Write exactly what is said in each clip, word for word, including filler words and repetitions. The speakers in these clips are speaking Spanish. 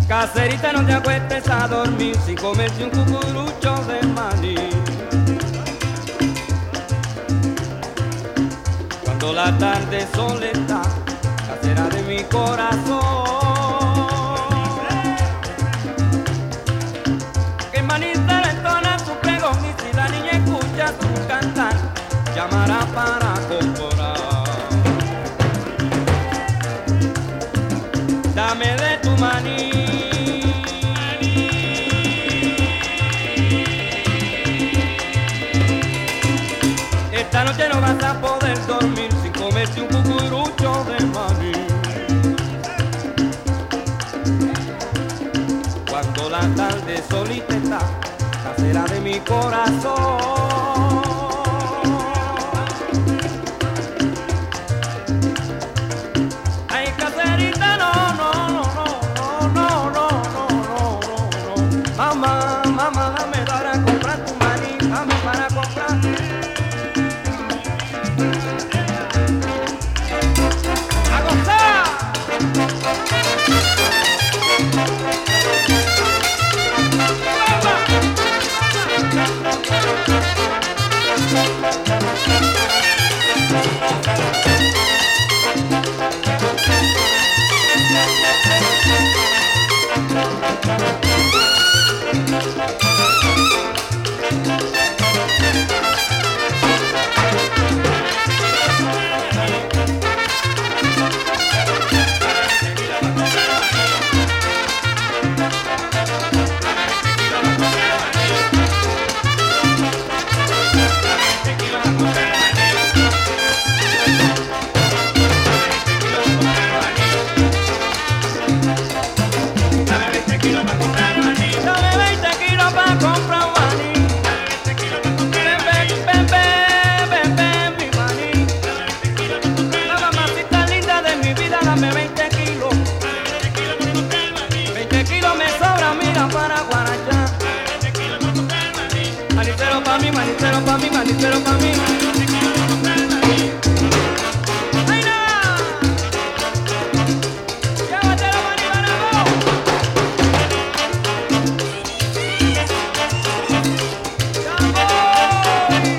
Caserita, no te acuestes a dormir sin comerse un cucurucho de maní. Cuando la tarde soledad, casera de mi corazón, que manita le entona su pregón y si la niña escucha su cantar, llamará para comprar. Dame de tu maní. Esta noche no vas a poder dormir sin comerte un cucurucho de maní. Cuando la tarde solita está, casera de mi corazón, ay caserita, no, no, no, no, no, no, no, no, no, no. Mamá, mamá, dame para comprar tu maní, dame para comprar. Manicero pa' mí, manicero pa' mí. ¡Ay, no! ¡Llévatelo, maní, banabo! ¡Ya voy!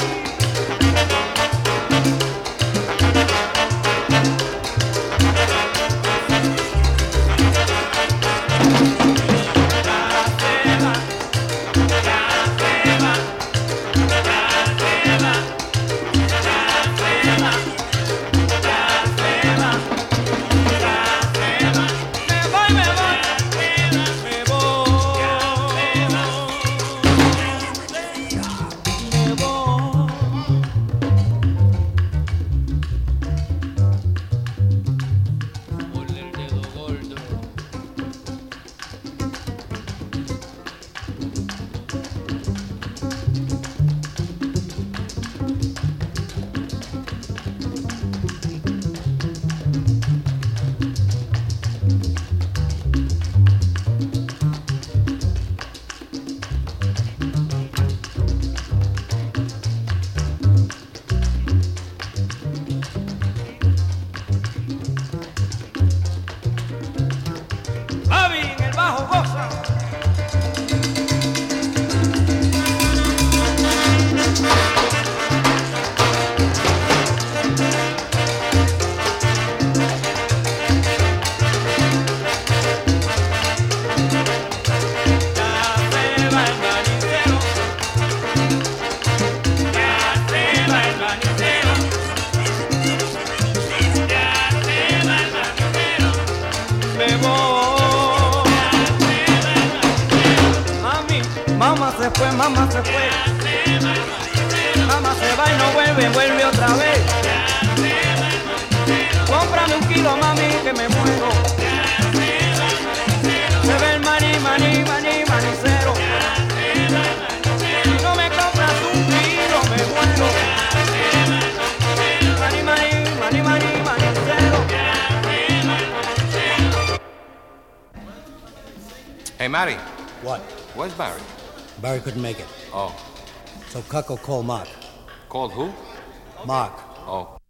Mamá se fue, mamá se fue. Mamá se va y no vuelve, vuelve otra vez. Cómprame un kilo, mami, que me muero. Se ve el maní, maní, maní, manicero. Si no me compras un kilo, me muero. Maní, maní, maní, maní, manicero. Hey, Matty. What? Where's Barry? Barry couldn't make it. Oh. So Cuck will call Mark. Called who? Mark. Oh.